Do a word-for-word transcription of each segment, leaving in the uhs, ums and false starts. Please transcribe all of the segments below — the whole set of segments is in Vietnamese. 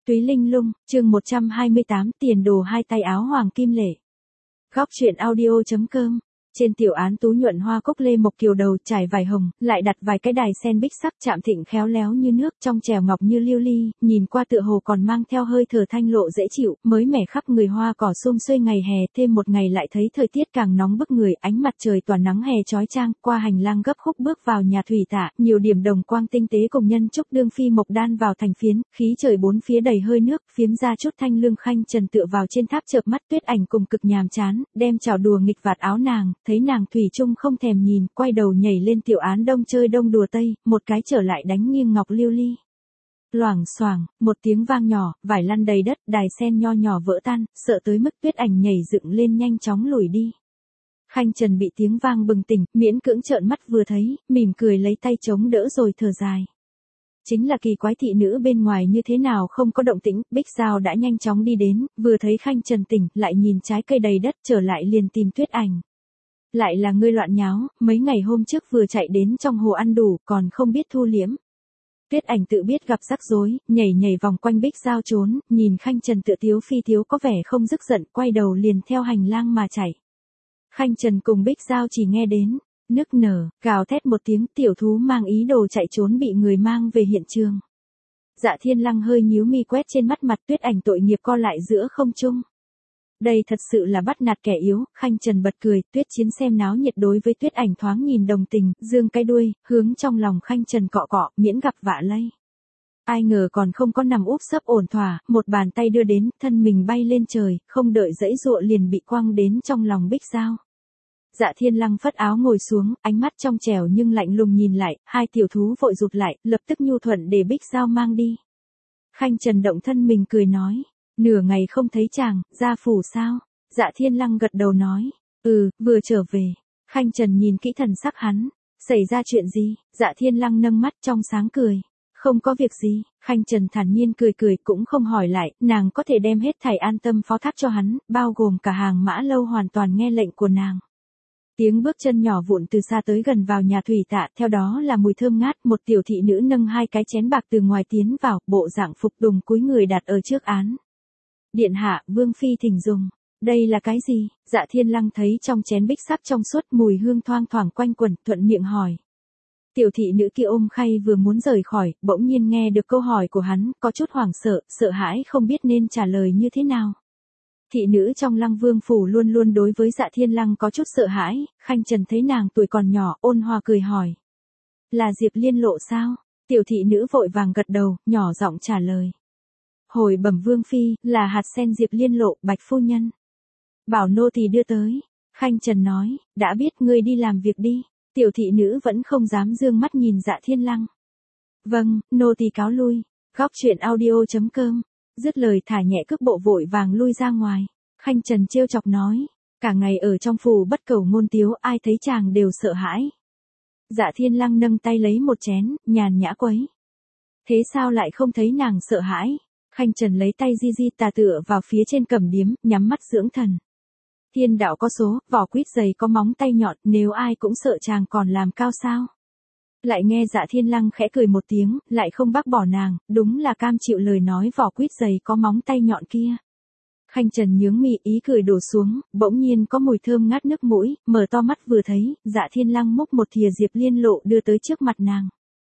Túy Linh Lung, chương một trăm hai mươi tám, tiền đồ hai tay áo hoàng kim lệ. Góc truyện audio chấm com. Trên tiểu án tú nhuận hoa cúc lê mộc kiều đầu trải vải hồng, lại đặt vài cái đài sen bích sắc chạm thịnh khéo léo như nước, trong trèo ngọc như lưu ly, nhìn qua tựa hồ còn mang theo hơi thở thanh lộ dễ chịu, mới mẻ khắp người hoa cỏ sum xuê ngày hè, thêm một ngày lại thấy thời tiết càng nóng bức người, ánh mặt trời tỏa nắng hè chói chang, qua hành lang gấp khúc bước vào nhà thủy tạ, nhiều điểm đồng quang tinh tế cùng nhân trúc đương phi mộc đan vào thành phiến, khí trời bốn phía đầy hơi nước, phiếm ra chút thanh lương khanh trần tựa vào trên tháp chợp mắt Tuyết Ảnh cùng cực nhàm chán, đem chào đùa nghịch vạt áo nàng, thấy nàng thủy chung không thèm nhìn, quay đầu nhảy lên tiểu án đông chơi đông đùa tây, một cái trở lại đánh nghiêng ngọc lưu ly. Loảng xoảng, một tiếng vang nhỏ, vải lăn đầy đất, đài sen nho nhỏ vỡ tan, sợ tới mức Tuyết Ảnh nhảy dựng lên nhanh chóng lùi đi. Khanh Trần bị tiếng vang bừng tỉnh, miễn cưỡng trợn mắt vừa thấy, mỉm cười lấy tay chống đỡ rồi thở dài. Chính là kỳ quái thị nữ bên ngoài như thế nào không có động tĩnh, Bích Giao đã nhanh chóng đi đến, vừa thấy Khanh Trần tỉnh, lại nhìn trái cây đầy đất trở lại liền tìm Tuyết Ảnh. Lại là ngươi loạn nháo, mấy ngày hôm trước vừa chạy đến trong hồ ăn đủ, còn không biết thu liễm. Tuyết Ảnh tự biết gặp rắc rối, nhảy nhảy vòng quanh Bích Giao trốn, nhìn Khanh Trần tựa tiếu phi tiếu có vẻ không dứt giận, quay đầu liền theo hành lang mà chạy. Khanh Trần cùng Bích Giao chỉ nghe đến, nức nở, gào thét một tiếng, tiểu thú mang ý đồ chạy trốn bị người mang về hiện trường. Dạ Thiên Lăng hơi nhíu mi quét trên mắt mặt Tuyết Ảnh tội nghiệp co lại giữa không trung. Đây thật sự là bắt nạt kẻ yếu, Khanh Trần bật cười, Tuyết Chiến xem náo nhiệt đối với Tuyết Ảnh thoáng nhìn đồng tình, dương cái đuôi, hướng trong lòng Khanh Trần cọ cọ, miễn gặp vạ lây. Ai ngờ còn không có nằm úp sấp ổn thỏa, một bàn tay đưa đến, thân mình bay lên trời, không đợi dãy dụa liền bị quăng đến trong lòng Bích Giao. Dạ Thiên Lăng phất áo ngồi xuống, ánh mắt trong trẻo nhưng lạnh lùng nhìn lại, hai tiểu thú vội rụt lại, lập tức nhu thuận để Bích Giao mang đi. Khanh Trần động thân mình cười nói, nửa ngày không thấy chàng, ra phủ sao? Dạ Thiên Lăng gật đầu nói, ừ, vừa trở về. Khanh Trần nhìn kỹ thần sắc hắn, xảy ra chuyện gì? Dạ Thiên Lăng nâng mắt trong sáng cười, không có việc gì. Khanh Trần thản nhiên cười cười cũng không hỏi lại, nàng có thể đem hết thảy an tâm phó thác cho hắn, bao gồm cả hàng mã lâu hoàn toàn nghe lệnh của nàng. Tiếng bước chân nhỏ vụn từ xa tới gần vào nhà thủy tạ, theo đó là mùi thơm ngát, một tiểu thị nữ nâng hai cái chén bạc từ ngoài tiến vào, bộ dạng phục đùng cúi người đặt ở trước án. Điện hạ, Vương phi thỉnh dùng. Đây là cái gì? Dạ Thiên Lăng thấy trong chén bích sắc trong suốt mùi hương thoang thoảng quanh quẩn, thuận miệng hỏi. Tiểu thị nữ kia ôm khay vừa muốn rời khỏi, bỗng nhiên nghe được câu hỏi của hắn, có chút hoảng sợ, sợ hãi không biết nên trả lời như thế nào. Thị nữ trong Lăng Vương phủ luôn luôn đối với Dạ Thiên Lăng có chút sợ hãi, Khanh Trần thấy nàng tuổi còn nhỏ, ôn hòa cười hỏi. Là Diệp Liên Lộ sao? Tiểu thị nữ vội vàng gật đầu, nhỏ giọng trả lời. Hồi bẩm Vương phi, là hạt sen Diệp Liên Lộ, Bạch phu nhân. Bảo nô tỳ đưa tới. Khanh Trần nói, đã biết ngươi đi làm việc đi. Tiểu thị nữ vẫn không dám dương mắt nhìn Dạ Thiên Lăng. Vâng, nô tỳ cáo lui. Góc truyện audio chấm com. Dứt lời thả nhẹ cước bộ vội vàng lui ra ngoài. Khanh Trần trêu chọc nói, cả ngày ở trong phủ bất cầu ngôn tiếu, ai thấy chàng đều sợ hãi. Dạ Thiên Lăng nâng tay lấy một chén, nhàn nhã quấy. Thế sao lại không thấy nàng sợ hãi? Khanh Trần lấy tay di di tà tựa vào phía trên cẩm điếm, nhắm mắt dưỡng thần. Thiên đạo có số, vỏ quýt dày có móng tay nhọn, nếu ai cũng sợ chàng còn làm cao sao? Lại nghe Dạ Thiên Lăng khẽ cười một tiếng, lại không bác bỏ nàng, đúng là cam chịu lời nói vỏ quýt dày có móng tay nhọn kia. Khanh Trần nhướng mi, ý cười đổ xuống, bỗng nhiên có mùi thơm ngát nước mũi, mở to mắt vừa thấy, Dạ Thiên Lăng múc một thìa Diệp Liên Lộ đưa tới trước mặt nàng.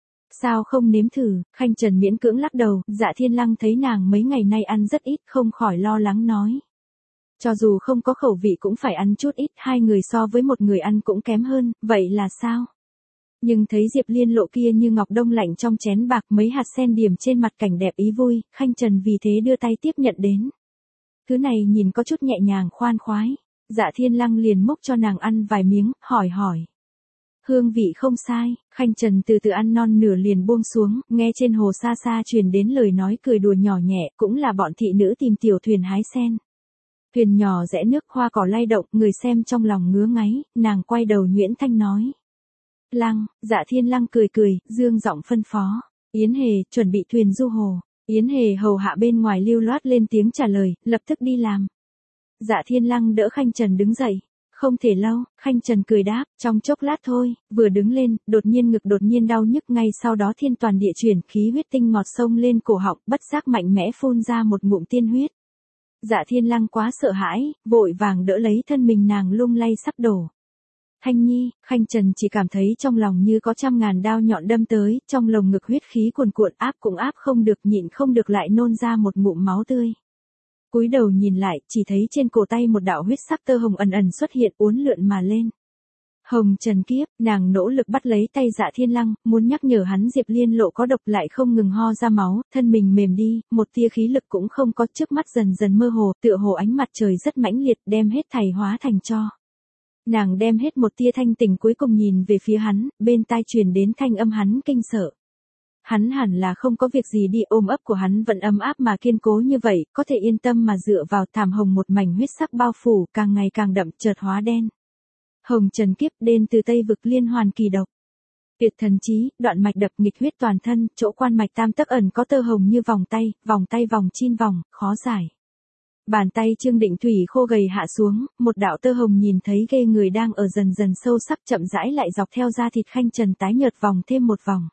Sao không nếm thử? Khanh Trần miễn cưỡng lắc đầu, Dạ Thiên Lăng thấy nàng mấy ngày nay ăn rất ít, không khỏi lo lắng nói. Cho dù không có khẩu vị cũng phải ăn chút ít, hai người so với một người ăn cũng kém hơn, vậy là sao? Nhưng thấy Diệp Liên Lộ kia như ngọc đông lạnh trong chén bạc, mấy hạt sen điểm trên mặt cảnh đẹp ý vui, Khanh Trần vì thế đưa tay tiếp nhận đến. Thứ này nhìn có chút nhẹ nhàng khoan khoái. Dạ Thiên Lăng liền múc cho nàng ăn vài miếng, hỏi hỏi. Hương vị không sai. Khanh Trần từ từ ăn non nửa liền buông xuống, nghe trên hồ xa xa truyền đến lời nói cười đùa nhỏ nhẹ, cũng là bọn thị nữ tìm tiểu thuyền hái sen. Thuyền nhỏ rẽ nước, hoa cỏ lay động, người xem trong lòng ngứa ngáy, nàng quay đầu nhuyễn thanh nói. Lăng, Dạ Thiên Lăng cười cười, dương giọng phân phó. Yến Hề, chuẩn bị thuyền du hồ. Yến Hề hầu hạ bên ngoài lưu loát lên tiếng trả lời, lập tức đi làm. Dạ Thiên Lăng đỡ Khanh Trần đứng dậy. Không thể lâu, Khanh Trần cười đáp, trong chốc lát thôi, vừa đứng lên, đột nhiên ngực đột nhiên đau nhức, ngay sau đó thiên toàn địa chuyển, khí huyết tinh ngọt sông lên cổ họng, bất giác mạnh mẽ phun ra một ngụm tiên huyết. Dạ Thiên Lăng quá sợ hãi, vội vàng đỡ lấy thân mình nàng lung lay sắp đổ. Thanh Nhi, Khanh Trần chỉ cảm thấy trong lòng như có trăm ngàn đao nhọn đâm tới, trong lồng ngực huyết khí cuồn cuộn, áp cũng áp không được, nhịn không được lại nôn ra một ngụm máu tươi. Cúi đầu nhìn lại, chỉ thấy trên cổ tay một đạo huyết sắc tơ hồng ẩn ẩn xuất hiện, uốn lượn mà lên. Hồng Trần kiếp, nàng nỗ lực bắt lấy tay Dạ Thiên Lăng, muốn nhắc nhở hắn Diệp Liên Lộ có độc, lại không ngừng ho ra máu, thân mình mềm đi, một tia khí lực cũng không có, trước mắt dần dần mơ hồ, tựa hồ ánh mặt trời rất mãnh liệt, đem hết thảy hóa thành tro. Nàng đem hết một tia thanh tỉnh cuối cùng nhìn về phía hắn, bên tai truyền đến thanh âm hắn kinh sợ. Hắn hẳn là không có việc gì đi, ôm ấp của hắn vẫn ấm áp mà kiên cố như vậy, có thể yên tâm mà dựa vào, thảm hồng một mảnh huyết sắc bao phủ, càng ngày càng đậm, chợt hóa đen. Hồng Trần kiếp, đến từ Tây vực liên hoàn kỳ độc. Tuyệt thần trí, đoạn mạch đập nghịch huyết toàn thân, chỗ quan mạch tam tấc ẩn có tơ hồng như vòng tay, vòng tay vòng chin vòng, khó giải. Bàn tay Trương Định Thủy khô gầy hạ xuống, một đạo tơ hồng nhìn thấy ghê người đang ở dần dần sâu sắc, chậm rãi lại dọc theo da thịt Khanh Trần tái nhợt vòng thêm một vòng.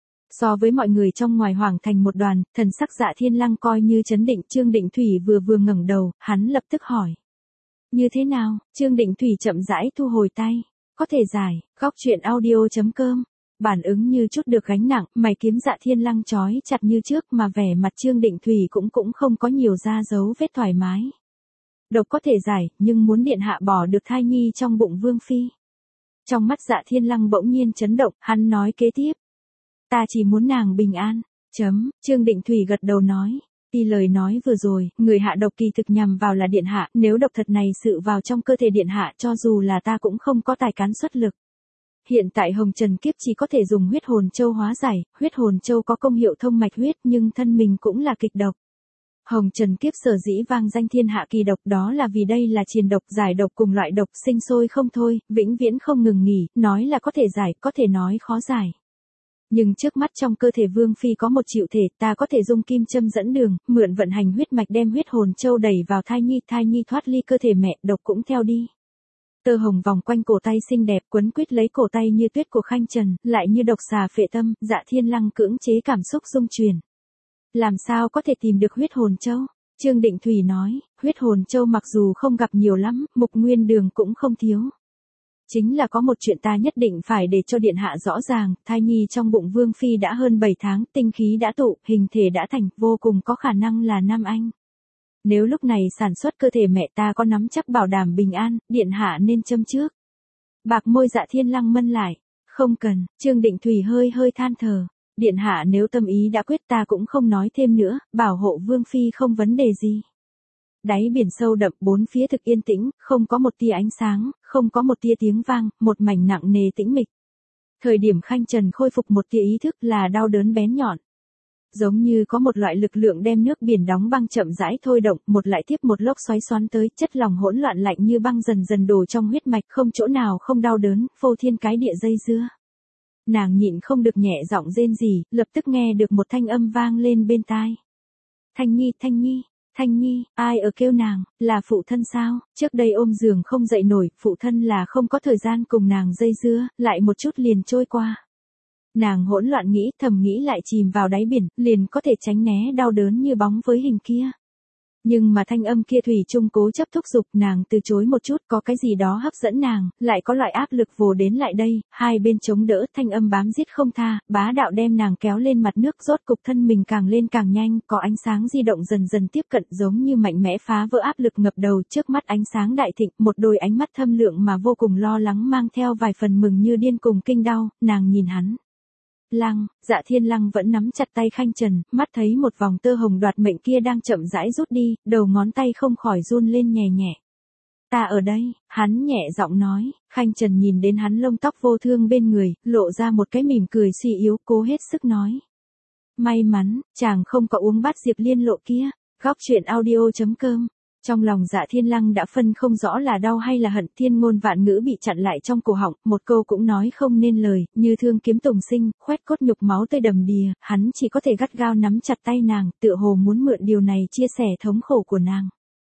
So với mọi người trong ngoài hoảng thành một đoàn, thần sắc Dạ Thiên Lăng coi như chấn định. Trương Định Thủy vừa vừa ngẩng đầu, hắn lập tức hỏi. Như thế nào? Trương Định Thủy chậm rãi thu hồi tay. Có thể giải, góc truyện audio.com. Bản ứng như chút được gánh nặng, mày kiếm Dạ Thiên Lăng trói chặt như trước, mà vẻ mặt Trương Định Thủy cũng cũng không có nhiều da dấu vết thoải mái. Độc có thể giải, nhưng muốn điện hạ bỏ được thai nhi trong bụng Vương Phi. Trong mắt Dạ Thiên Lăng bỗng nhiên chấn động, hắn nói kế tiếp. Ta chỉ muốn nàng bình an. Chấm, Trương Định Thủy gật đầu nói. Tuy lời nói vừa rồi, người hạ độc kỳ thực nhằm vào là điện hạ, nếu độc thật này sự vào trong cơ thể điện hạ, cho dù là ta cũng không có tài cán xuất lực. Hiện tại Hồng Trần kiếp chỉ có thể dùng huyết hồn châu hóa giải, huyết hồn châu có công hiệu thông mạch huyết, nhưng thân mình cũng là kịch độc. Hồng Trần kiếp sở dĩ vang danh thiên hạ kỳ độc, đó là vì đây là triền độc, giải độc cùng loại độc, sinh sôi không thôi, vĩnh viễn không ngừng nghỉ, nói là có thể giải, có thể nói khó giải. Nhưng trước mắt trong cơ thể Vương Phi có một triệu thể, ta có thể dùng kim châm dẫn đường, mượn vận hành huyết mạch đem huyết hồn châu đẩy vào thai nhi, thai nhi thoát ly cơ thể mẹ, độc cũng theo đi. Tơ hồng vòng quanh cổ tay xinh đẹp, quấn quýt lấy cổ tay như tuyết của Khanh Trần, lại như độc xà phệ tâm. Dạ Thiên Lăng cưỡng chế cảm xúc dung truyền. Làm sao có thể tìm được huyết hồn châu? Trương Định Thủy nói, huyết hồn châu mặc dù không gặp nhiều lắm, Mục Nguyên Đường cũng không thiếu. Chính là có một chuyện ta nhất định phải để cho điện hạ rõ ràng, thai nhi trong bụng Vương Phi đã hơn bảy tháng, tinh khí đã tụ, hình thể đã thành, vô cùng có khả năng là nam anh. Nếu lúc này sản xuất cơ thể mẹ ta có nắm chắc bảo đảm bình an, điện hạ nên châm trước. Bạc môi Dạ Thiên Lăng mân lại, không cần. Trương Định Thủy hơi hơi than thở. Điện hạ nếu tâm ý đã quyết, ta cũng không nói thêm nữa, bảo hộ Vương Phi không vấn đề gì. Đáy biển sâu đậm, bốn phía thực yên tĩnh, không có một tia ánh sáng, không có một tia tiếng vang, một mảnh nặng nề tĩnh mịch. Thời điểm Khanh Trần khôi phục một tia ý thức là đau đớn bén nhọn. Giống như có một loại lực lượng đem nước biển đóng băng chậm rãi thôi động, một lại tiếp một lốc xoáy xoắn tới, chất lỏng hỗn loạn lạnh như băng dần dần đổ trong huyết mạch, không chỗ nào không đau đớn, phô thiên cái địa dây dưa. Nàng nhịn không được nhẹ giọng rên rỉ, lập tức nghe được một thanh âm vang lên bên tai. Thanh Nhi, Thanh Nhi, Thanh Nhi, ai ở kêu nàng, là phụ thân sao? Trước đây ôm giường không dậy nổi, phụ thân là không có thời gian cùng nàng dây dưa, lại một chút liền trôi qua. Nàng hỗn loạn nghĩ, thầm nghĩ lại chìm vào đáy biển, liền có thể tránh né đau đớn như bóng với hình kia. Nhưng mà thanh âm kia thủy chung cố chấp thúc giục, nàng từ chối một chút, có cái gì đó hấp dẫn nàng, lại có loại áp lực vồ đến lại đây, hai bên chống đỡ, thanh âm bám giết không tha, bá đạo đem nàng kéo lên mặt nước, rốt cục thân mình càng lên càng nhanh, có ánh sáng di động dần dần tiếp cận, giống như mạnh mẽ phá vỡ áp lực ngập đầu, trước mắt ánh sáng đại thịnh, một đôi ánh mắt thâm lượng mà vô cùng lo lắng mang theo vài phần mừng như điên cùng kinh đau, nàng nhìn hắn. Lăng, Dạ Thiên Lăng vẫn nắm chặt tay Khanh Trần, mắt thấy một vòng tơ hồng đoạt mệnh kia đang chậm rãi rút đi, đầu ngón tay không khỏi run lên nhẹ nhẹ. Ta ở đây, hắn nhẹ giọng nói. Khanh Trần nhìn đến hắn lông tóc vô thương bên người, lộ ra một cái mỉm cười suy yếu, cố hết sức nói. May mắn, chàng không có uống bát Diệp Liên Lộ kia. Góc truyện audio.com. Trong lòng Dạ Thiên Lăng đã phân không rõ là đau hay là hận, thiên ngôn vạn ngữ bị chặn lại trong cổ họng, một câu cũng nói không nên lời, như thương kiếm tùng sinh, khoét cốt nhục máu tươi đầm đìa, hắn chỉ có thể gắt gao nắm chặt tay nàng, tựa hồ muốn mượn điều này chia sẻ thống khổ của nàng.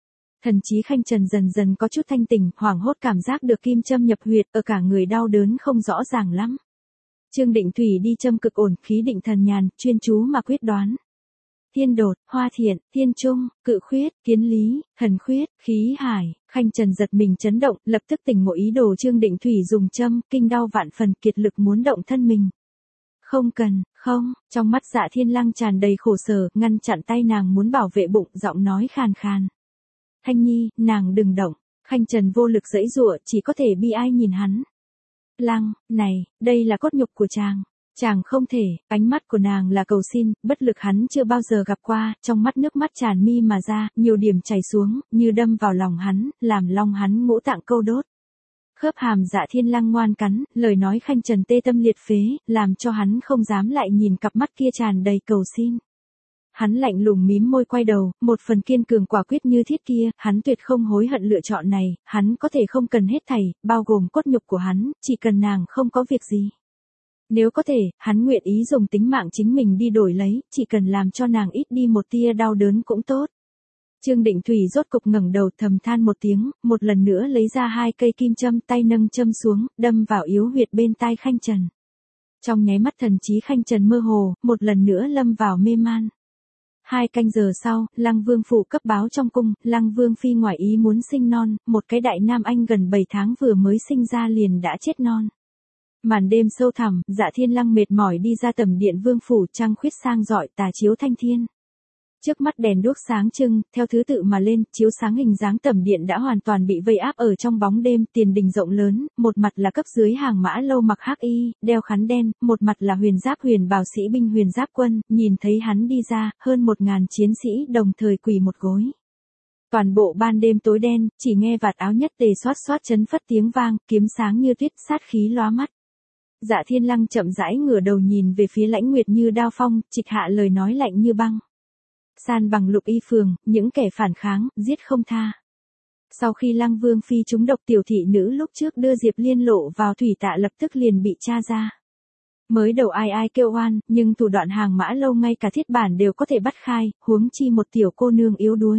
Thần trí Khanh Trần dần dần có chút thanh tỉnh, hoảng hốt cảm giác được kim châm nhập huyệt, ở cả người đau đớn không rõ ràng lắm. Trương Định Thủy đi châm cực ổn, khí định thần nhàn, chuyên chú mà quyết đoán. Thiên đột, hoa thiện, thiên trung, cự khuyết, kiến lý, thần khuyết, khí hải. Khanh Trần giật mình chấn động, lập tức tỉnh ngộ ý đồ Trương Định Thủy dùng châm, kinh đau vạn phần, kiệt lực muốn động thân mình. Không cần, không, trong mắt Dạ Thiên Lăng tràn đầy khổ sở, ngăn chặn tay nàng muốn bảo vệ bụng, giọng nói khàn khàn. Thanh Nhi, nàng đừng động. Khanh Trần vô lực giãy giụa, chỉ có thể bi ai nhìn hắn. Lăng, này, đây là cốt nhục của chàng. Chàng không thể, ánh mắt của nàng là cầu xin, bất lực hắn chưa bao giờ gặp qua, trong mắt nước mắt tràn mi mà ra, nhiều điểm chảy xuống, như đâm vào lòng hắn, làm lòng hắn ngũ tạng câu đốt. Khớp hàm Dạ Thiên Lăng ngoan cắn, lời nói Khanh Trần tê tâm liệt phế, làm cho hắn không dám lại nhìn cặp mắt kia tràn đầy cầu xin. Hắn lạnh lùng mím môi quay đầu, một phần kiên cường quả quyết như thiết kia, hắn tuyệt không hối hận lựa chọn này, hắn có thể không cần hết thảy, bao gồm cốt nhục của hắn, chỉ cần nàng không có việc gì. Nếu có thể, hắn nguyện ý dùng tính mạng chính mình đi đổi lấy, chỉ cần làm cho nàng ít đi một tia đau đớn cũng tốt. Trương Định Thủy rốt cục ngẩng đầu thầm than một tiếng, một lần nữa lấy ra hai cây kim châm, tay nâng châm xuống, đâm vào yếu huyệt bên tai Khanh Trần. Trong nháy mắt thần trí Khanh Trần mơ hồ, một lần nữa lâm vào mê man. Hai canh giờ sau, Lăng Vương phủ cấp báo trong cung, Lăng Vương phi ngoại ý muốn sinh non, một cái đại nam anh gần bảy tháng vừa mới sinh ra liền đã chết non. Màn đêm sâu thẳm, Dạ Thiên Lăng mệt mỏi đi ra tầm điện vương phủ, trăng khuyết sang rọi, tà chiếu thanh thiên. Trước mắt đèn đuốc sáng trưng, theo thứ tự mà lên, chiếu sáng hình dáng tầm điện đã hoàn toàn bị vây áp ở trong bóng đêm, tiền đình rộng lớn, một mặt là cấp dưới hàng mã lâu mặc hắc y, đeo khắn đen, một mặt là huyền giáp huyền bào sĩ binh huyền giáp quân, nhìn thấy hắn đi ra, hơn một ngàn chiến sĩ đồng thời quỳ một gối. Toàn bộ ban đêm tối đen, chỉ nghe vạt áo nhất tề xoát xoát chấn phất tiếng vang, kiếm sáng như tuyết, sát khí lóa mắt. Dạ Thiên Lăng chậm rãi ngửa đầu nhìn về phía Lãnh Nguyệt như đao phong, trịch hạ lời nói lạnh như băng. San bằng Lục Y phường, những kẻ phản kháng, giết không tha. Sau khi Lăng Vương phi trúng độc, tiểu thị nữ lúc trước đưa Diệp Liên lộ vào thủy tạ lập tức liền bị tra ra. Mới đầu ai ai kêu oan, nhưng thủ đoạn hàng mã lâu ngay cả thiết bản đều có thể bắt khai, huống chi một tiểu cô nương yếu đuối.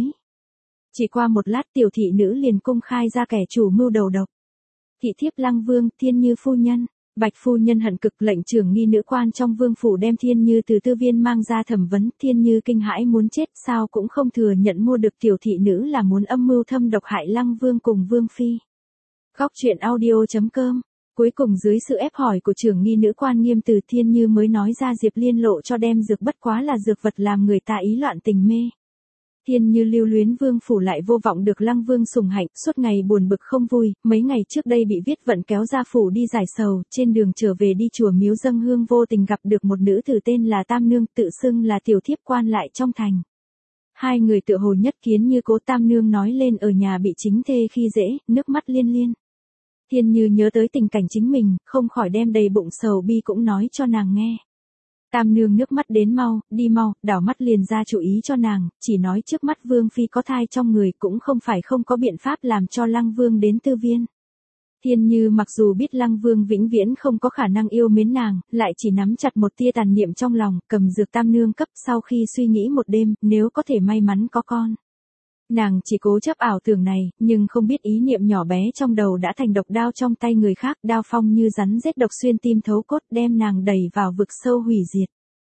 Chỉ qua một lát tiểu thị nữ liền công khai ra kẻ chủ mưu đầu độc. Thị thiếp Lăng Vương, Thiên Như phu nhân. Bạch phu nhân hận cực, lệnh trưởng nghi nữ quan trong vương phủ đem Thiên Như từ tư viên mang ra thẩm vấn, Thiên Như kinh hãi muốn chết, sao cũng không thừa nhận mua được tiểu thị nữ là muốn âm mưu thâm độc hại Lăng Vương cùng Vương phi. Góc truyện audio chấm com. Cuối cùng dưới sự ép hỏi của trưởng nghi nữ quan Nghiêm Từ, Thiên Như mới nói ra Diệp Liên lộ cho đem dược bất quá là dược vật làm người ta ý loạn tình mê. Thiên Như lưu luyến vương phủ lại vô vọng được Lăng Vương sủng hạnh, suốt ngày buồn bực không vui, mấy ngày trước đây bị viết vận kéo ra phủ đi giải sầu, trên đường trở về đi chùa miếu dâng hương vô tình gặp được một nữ tử tên là Tam Nương, tự xưng là tiểu thiếp quan lại trong thành. Hai người tựa hồ nhất kiến như cố. Tam Nương nói lên ở nhà bị chính thê khi dễ, nước mắt liên liên. Thiên Như nhớ tới tình cảnh chính mình, không khỏi đem đầy bụng sầu bi cũng nói cho nàng nghe. Tam Nương nước mắt đến mau, đi mau, đảo mắt liền ra chủ ý cho nàng, chỉ nói trước mắt Vương phi có thai trong người cũng không phải không có biện pháp làm cho Lăng Vương đến tư viên. Thiên Như mặc dù biết Lăng Vương vĩnh viễn không có khả năng yêu mến nàng, lại chỉ nắm chặt một tia tàn niệm trong lòng, cầm dược Tam Nương cấp, sau khi suy nghĩ một đêm, nếu có thể may mắn có con. Nàng chỉ cố chấp ảo tưởng này, nhưng không biết ý niệm nhỏ bé trong đầu đã thành độc đao trong tay người khác, đao phong như rắn rết độc xuyên tim thấu cốt, đem nàng đẩy vào vực sâu hủy diệt.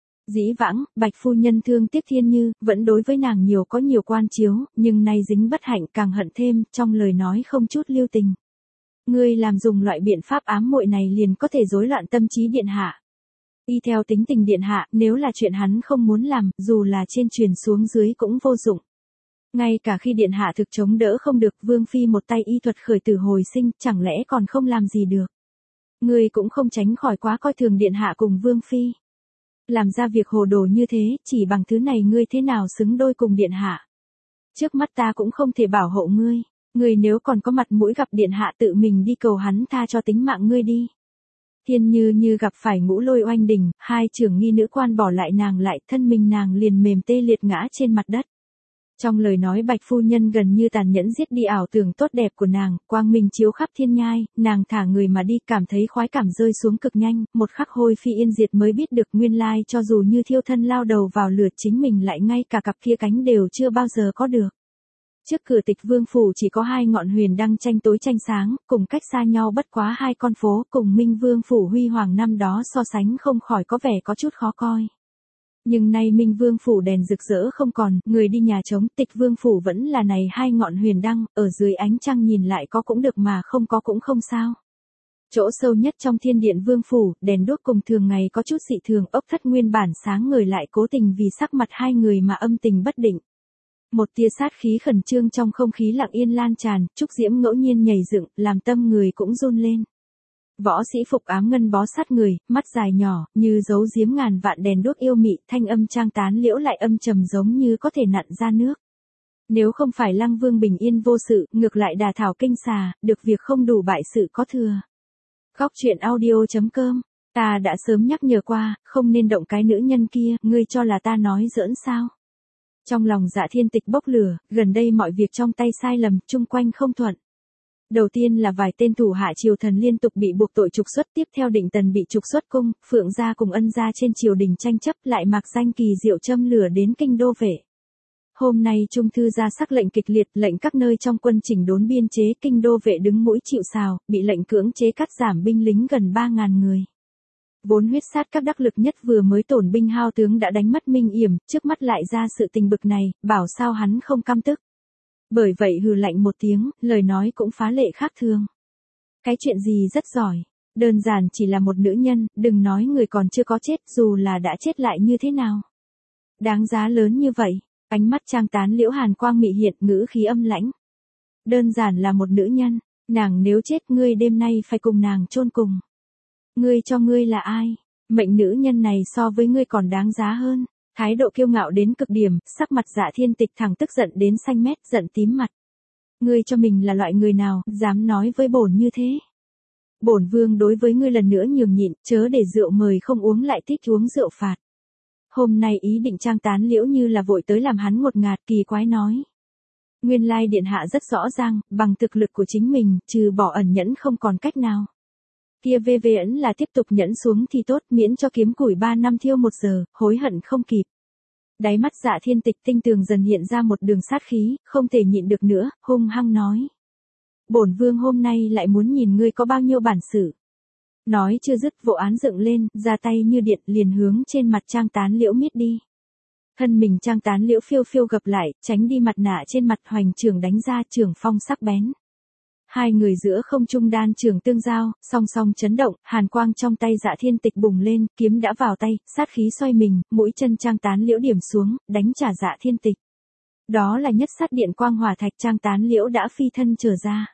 Dĩ vãng, Bạch phu nhân thương tiếc Thiên Như, vẫn đối với nàng nhiều có nhiều quan chiếu, nhưng nay dính bất hạnh càng hận thêm, trong lời nói không chút lưu tình. Ngươi làm dùng loại biện pháp ám muội này liền có thể rối loạn tâm trí điện hạ. Y theo tính tình điện hạ, nếu là chuyện hắn không muốn làm, dù là trên truyền xuống dưới cũng vô dụng. Ngay cả khi điện hạ thực chống đỡ không được, Vương phi một tay y thuật khởi tử hồi sinh, chẳng lẽ còn không làm gì được. Ngươi cũng không tránh khỏi quá coi thường điện hạ cùng Vương phi. Làm ra việc hồ đồ như thế, chỉ bằng thứ này ngươi thế nào xứng đôi cùng điện hạ. Trước mắt ta cũng không thể bảo hộ ngươi, ngươi nếu còn có mặt mũi gặp điện hạ tự mình đi cầu hắn tha cho tính mạng ngươi đi. Thiên Như như gặp phải ngũ lôi oanh đình, hai trưởng nghi nữ quan bỏ lại nàng lại, thân mình nàng liền mềm tê liệt ngã trên mặt đất. Trong lời nói Bạch phu nhân gần như tàn nhẫn giết đi ảo tưởng tốt đẹp của nàng, quang minh chiếu khắp thiên nhai, nàng thả người mà đi, cảm thấy khoái cảm rơi xuống cực nhanh, một khắc hôi phi yên diệt mới biết được nguyên lai cho dù như thiêu thân lao đầu vào lửa chính mình lại ngay cả cặp kia cánh đều chưa bao giờ có được. Trước cửa Tịch Vương phủ chỉ có hai ngọn huyền đăng tranh tối tranh sáng, cùng cách xa nhau bất quá hai con phố, cùng Minh Vương phủ huy hoàng năm đó so sánh không khỏi có vẻ có chút khó coi. Nhưng nay Minh Vương phủ đèn rực rỡ không còn, người đi nhà trống, Tịch Vương phủ vẫn là này hai ngọn huyền đăng, ở dưới ánh trăng nhìn lại có cũng được mà không có cũng không sao. Chỗ sâu nhất trong thiên điện Vương phủ, đèn đuốc cùng thường ngày có chút dị thường, ốc thất nguyên bản sáng ngời lại cố tình vì sắc mặt hai người mà âm tình bất định. Một tia sát khí khẩn trương trong không khí lặng yên lan tràn, trúc diễm ngẫu nhiên nhảy dựng, làm tâm người cũng run lên. Võ sĩ phục ám ngân bó sát người, mắt dài nhỏ, như giấu giếm ngàn vạn đèn đuốc yêu mị, thanh âm Trang Tán Liễu lại âm trầm giống như có thể nặn ra nước. Nếu không phải Lăng Vương bình yên vô sự, ngược lại đà thảo kinh xà, được việc không đủ bại sự có thừa. Góc truyện audio chấm com, ta đã sớm nhắc nhở qua, không nên động cái nữ nhân kia, ngươi cho là ta nói giỡn sao? Trong lòng Dạ Thiên Tịch bốc lửa, gần đây mọi việc trong tay sai lầm, chung quanh không thuận. Đầu tiên là vài tên thủ hạ triều thần liên tục bị buộc tội trục xuất, tiếp theo Định Tần bị trục xuất cung, Phượng gia cùng Ân gia trên triều đình tranh chấp, lại mặc danh Kỳ Diệu châm lửa đến kinh đô vệ. Hôm nay Trung thư ra sắc lệnh kịch liệt, lệnh các nơi trong quân chỉnh đốn biên chế, kinh đô vệ đứng mũi chịu sào, bị lệnh cưỡng chế cắt giảm binh lính gần ba ngàn người. Vốn huyết sát các đắc lực nhất vừa mới tổn binh hao tướng đã đánh mất Minh Yểm, trước mắt lại ra sự tình bực này, bảo sao hắn không căm tức. Bởi vậy hừ lạnh một tiếng, lời nói cũng phá lệ khác thường. Cái chuyện gì rất giỏi, đơn giản chỉ là một nữ nhân, đừng nói người còn chưa có chết, dù là đã chết lại như thế nào. Đáng giá lớn như vậy, ánh mắt Trang Tán Liễu hàn quang mị hiện, ngữ khí âm lãnh. Đơn giản là một nữ nhân, nàng nếu chết ngươi đêm nay phải cùng nàng chôn cùng. Ngươi cho ngươi là ai? Mệnh nữ nhân này so với ngươi còn đáng giá hơn. Thái độ kiêu ngạo đến cực điểm, sắc mặt Dạ Thiên Tịch thẳng tức giận đến xanh mét, giận tím mặt. Ngươi cho mình là loại người nào, dám nói với bổn như thế? Bổn vương đối với ngươi lần nữa nhường nhịn, chớ để rượu mời không uống lại thích uống rượu phạt. Hôm nay ý định Trang Tán Liễu như là vội tới làm hắn ngột ngạt, kỳ quái nói. Nguyên lai điện hạ rất rõ ràng, bằng thực lực của chính mình, trừ bỏ ẩn nhẫn không còn cách nào. Kia vê vê ẩn là tiếp tục nhẫn xuống thì tốt, miễn cho kiếm củi ba năm thiêu một giờ, hối hận không kịp. Đáy mắt Dạ Thiên Tịch tinh tường dần hiện ra một đường sát khí, không thể nhịn được nữa, hung hăng nói. Bổn vương hôm nay lại muốn nhìn ngươi có bao nhiêu bản sự. Nói chưa dứt, vỗ án dựng lên, ra tay như điện, liền hướng trên mặt Trang Tán Liễu miết đi. Thân mình Trang Tán Liễu phiêu phiêu gập lại, tránh đi mặt nạ trên mặt, hoành trường đánh ra, trường phong sắc bén. Hai người giữa không trung đan trường tương giao, song song chấn động, hàn quang trong tay Dạ Thiên Tịch bùng lên, kiếm đã vào tay, sát khí xoay mình, mũi chân Trang Tán Liễu điểm xuống, đánh trả Dạ Thiên Tịch. Đó là nhất sát điện quang hỏa thạch, Trang Tán Liễu đã phi thân trở ra.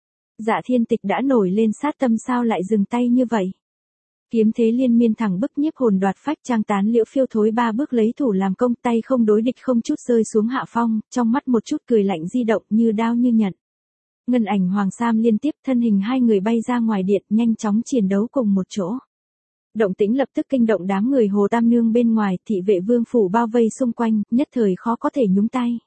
Dạ Thiên Tịch đã nổi lên sát tâm, sao lại dừng tay như vậy? Kiếm thế liên miên thẳng bức nhiếp hồn đoạt phách, Trang Tán Liễu phiêu thối ba bước lấy thủ làm công, tay không đối địch không chút rơi xuống hạ phong, trong mắt một chút cười lạnh di động, như đao như nhận. Ngân ảnh hoàng sam liên tiếp, thân hình hai người bay ra ngoài điện, nhanh chóng chiến đấu cùng một chỗ. Động tĩnh lập tức kinh động đám người Hồ Tam Nương bên ngoài, thị vệ Vương phủ bao vây xung quanh, nhất thời khó có thể nhúng tay.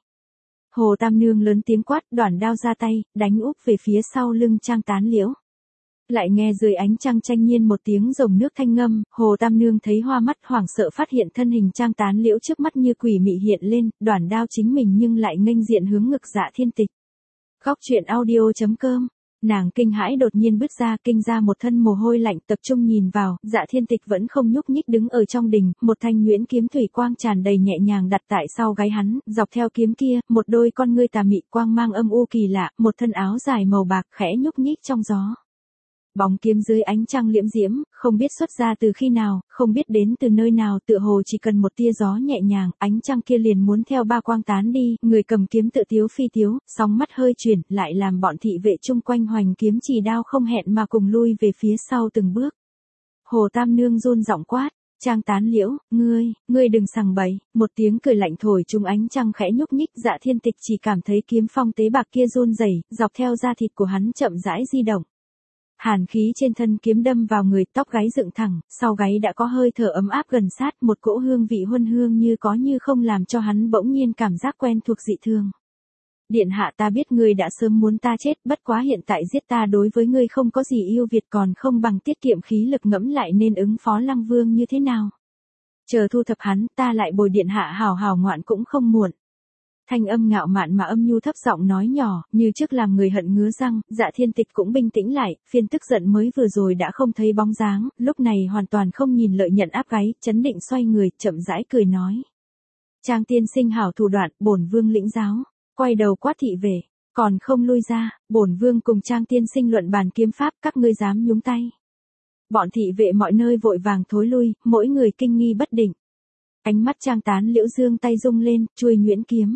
Hồ Tam Nương lớn tiếng quát, đoản đao ra tay, đánh úp về phía sau lưng Trang Tán Liễu. Lại nghe dưới ánh trăng tranh nhiên một tiếng rồng nước thanh ngâm, Hồ Tam Nương thấy hoa mắt, hoảng sợ phát hiện thân hình Trang Tán Liễu trước mắt như quỷ mị hiện lên, đoản đao chính mình nhưng lại nghênh diện hướng ngực Dạ Thiên Tịch. Góc truyện audio chấm com, nàng kinh hãi đột nhiên bứt ra, kinh ra một thân mồ hôi lạnh, tập trung nhìn vào, Dạ Thiên Tịch vẫn không nhúc nhích đứng ở trong đình, một thanh nhuyễn kiếm thủy quang tràn đầy nhẹ nhàng đặt tại sau gáy hắn, dọc theo kiếm kia, một đôi con ngươi tà mị quang mang âm u kỳ lạ, một thân áo dài màu bạc khẽ nhúc nhích trong gió. Bóng kiếm dưới ánh trăng liễm diễm, không biết xuất ra từ khi nào, không biết đến từ nơi nào, tựa hồ chỉ cần một tia gió nhẹ nhàng, ánh trăng kia liền muốn theo ba quang tán đi, người cầm kiếm tự tiếu phi tiếu, sóng mắt hơi chuyển, lại làm bọn thị vệ chung quanh hoành kiếm chỉ đao không hẹn mà cùng lui về phía sau từng bước. Hồ Tam Nương run giọng quát, Trang Tán Liễu, ngươi, ngươi đừng sằng bậy, một tiếng cười lạnh thổi trúng ánh trăng khẽ nhúc nhích, Dạ Thiên Tịch chỉ cảm thấy kiếm phong tế bạc kia run rẩy, dọc theo da thịt của hắn chậm rãi di động. Hàn khí trên thân kiếm đâm vào người, tóc gáy dựng thẳng, sau gáy đã có hơi thở ấm áp gần sát, một cỗ hương vị huân hương như có như không làm cho hắn bỗng nhiên cảm giác quen thuộc dị thường. Điện hạ, ta biết ngươi đã sớm muốn ta chết, bất quá hiện tại giết ta đối với ngươi không có gì yêu việt, còn không bằng tiết kiệm khí lực ngẫm lại nên ứng phó Lăng Vương như thế nào. Chờ thu thập hắn, ta lại bồi điện hạ hào hào ngoạn cũng không muộn. Thanh âm ngạo mạn mà âm nhu thấp giọng nói nhỏ, như trước làm người hận ngứa răng. Dạ Thiên Tịch cũng bình tĩnh lại, phiên tức giận mới vừa rồi đã không thấy bóng dáng, lúc này hoàn toàn không nhìn lợi nhận áp gáy, chấn định xoay người, chậm rãi cười nói. Trang tiên sinh hảo thủ đoạn, bổn vương lĩnh giáo. Quay đầu quát thị vệ, còn không lui ra, bổn vương cùng Trang tiên sinh luận bàn kiếm pháp, các ngươi dám nhúng tay. Bọn thị vệ mọi nơi vội vàng thối lui, mỗi người kinh nghi bất định. Ánh mắt Trang Tán Liễu giương tay rung lên, chuôi nhuyễn kiếm.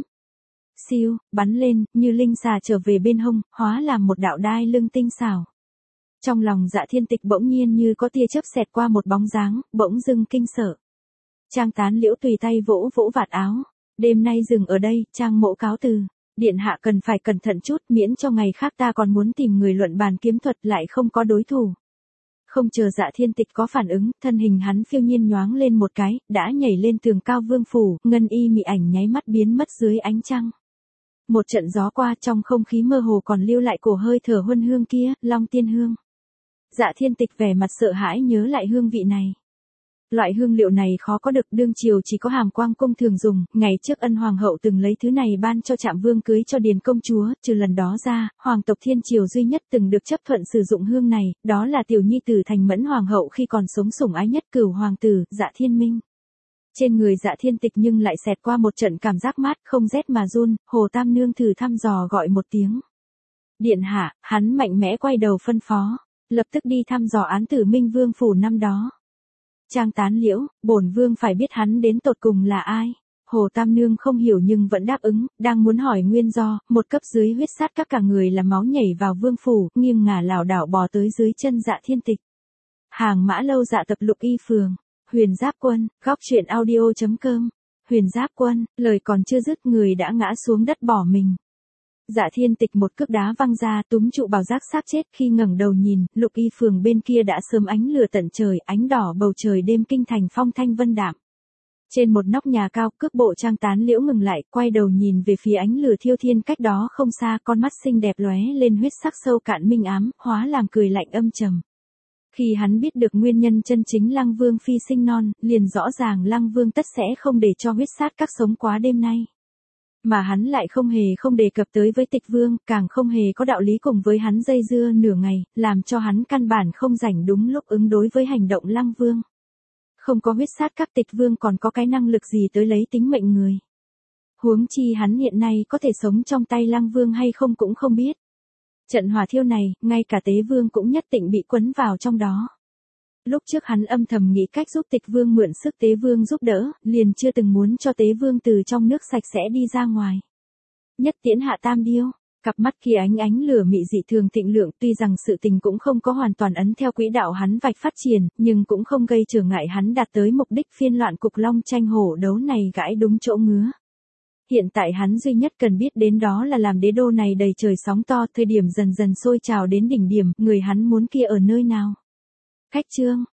Siêu, bắn lên, như linh xà trở về bên hông, hóa làm một đạo đai lưng tinh xảo. Trong lòng Dạ Thiên Tịch bỗng nhiên như có tia chớp xẹt qua một bóng dáng, bỗng dưng kinh sợ. Trang Tán Liễu tùy tay vỗ vỗ vạt áo. Đêm nay dừng ở đây, Trang mộ cáo từ. Điện hạ cần phải cẩn thận chút, miễn cho ngày khác ta còn muốn tìm người luận bàn kiếm thuật lại không có đối thủ. Không chờ Dạ Thiên Tịch có phản ứng, thân hình hắn phiêu nhiên nhoáng lên một cái, đã nhảy lên tường cao vương phủ, ngân y mị ảnh nháy mắt biến mất dưới ánh trăng. Một trận gió qua, trong không khí mơ hồ còn lưu lại cổ hơi thở huân hương kia, Long Tiên hương. Dạ Thiên Tịch vẻ mặt sợ hãi nhớ lại hương vị này. Loại hương liệu này khó có được, đương triều chỉ có Hàm Quang cung thường dùng, ngày trước Ân hoàng hậu từng lấy thứ này ban cho Trạm Vương cưới cho Điền công chúa, trừ lần đó ra, hoàng tộc Thiên triều duy nhất từng được chấp thuận sử dụng hương này, đó là tiểu nhi tử Thành Mẫn hoàng hậu khi còn sống sủng ái nhất Cửu hoàng tử, Dạ Thiên Minh. Trên người Dạ Thiên Tịch nhưng lại xẹt qua một trận cảm giác mát, không rét mà run, Hồ Tam nương thử thăm dò gọi một tiếng. Điện hạ, hắn mạnh mẽ quay đầu phân phó, lập tức đi thăm dò án tử Minh Vương phủ năm đó. Trang Tán Liễu, bổn vương phải biết hắn đến tột cùng là ai. Hồ Tam nương không hiểu nhưng vẫn đáp ứng, đang muốn hỏi nguyên do, một cấp dưới huyết sát các cả người là máu nhảy vào vương phủ, nghiêng ngả lảo đảo bò tới dưới chân Dạ Thiên Tịch. Hàng mã lâu dạ tập lục y phường, Huyền Giáp Quân, góc truyện audio chấm com. Huyền Giáp Quân, lời còn chưa dứt người đã ngã xuống đất bỏ mình. Dạ Thiên Tịch một cước đá văng ra, túm trụ bảo giác xác chết, khi ngẩng đầu nhìn, lục y phường bên kia đã sớm ánh lửa tận trời, ánh đỏ bầu trời đêm kinh thành phong thanh vân đạm. Trên một nóc nhà cao, cước bộ Trang Tán Liễu ngừng lại, quay đầu nhìn về phía ánh lửa thiêu thiên cách đó không xa, con mắt xinh đẹp lóe lên huyết sắc sâu cạn minh ám, hóa làm cười lạnh âm trầm. Khi hắn biết được nguyên nhân chân chính Lăng Vương phi sinh non, liền rõ ràng Lăng Vương tất sẽ không để cho huyết sát các sống quá đêm nay. Mà hắn lại không hề không đề cập tới với Tịch Vương, càng không hề có đạo lý cùng với hắn dây dưa nửa ngày, làm cho hắn căn bản không rảnh đúng lúc ứng đối với hành động Lăng Vương. Không có huyết sát các Tịch Vương còn có cái năng lực gì tới lấy tính mệnh người. Huống chi hắn hiện nay có thể sống trong tay Lăng Vương hay không cũng không biết. Trận hỏa thiêu này, ngay cả Tế Vương cũng nhất định bị quấn vào trong đó. Lúc trước hắn âm thầm nghĩ cách giúp Tịch Vương mượn sức Tế Vương giúp đỡ, liền chưa từng muốn cho Tế Vương từ trong nước sạch sẽ đi ra ngoài. Nhất tiễn hạ tam điêu, cặp mắt kia ánh ánh lửa mị dị thường thịnh lượng, tuy rằng sự tình cũng không có hoàn toàn ấn theo quỹ đạo hắn vạch phát triển, nhưng cũng không gây trở ngại hắn đạt tới mục đích phiên loạn cục long tranh hổ đấu này gãi đúng chỗ ngứa. Hiện tại hắn duy nhất cần biết đến đó là làm đế đô này đầy trời sóng to, thời điểm dần dần sôi trào đến đỉnh điểm, người hắn muốn kia ở nơi nào. Khách chương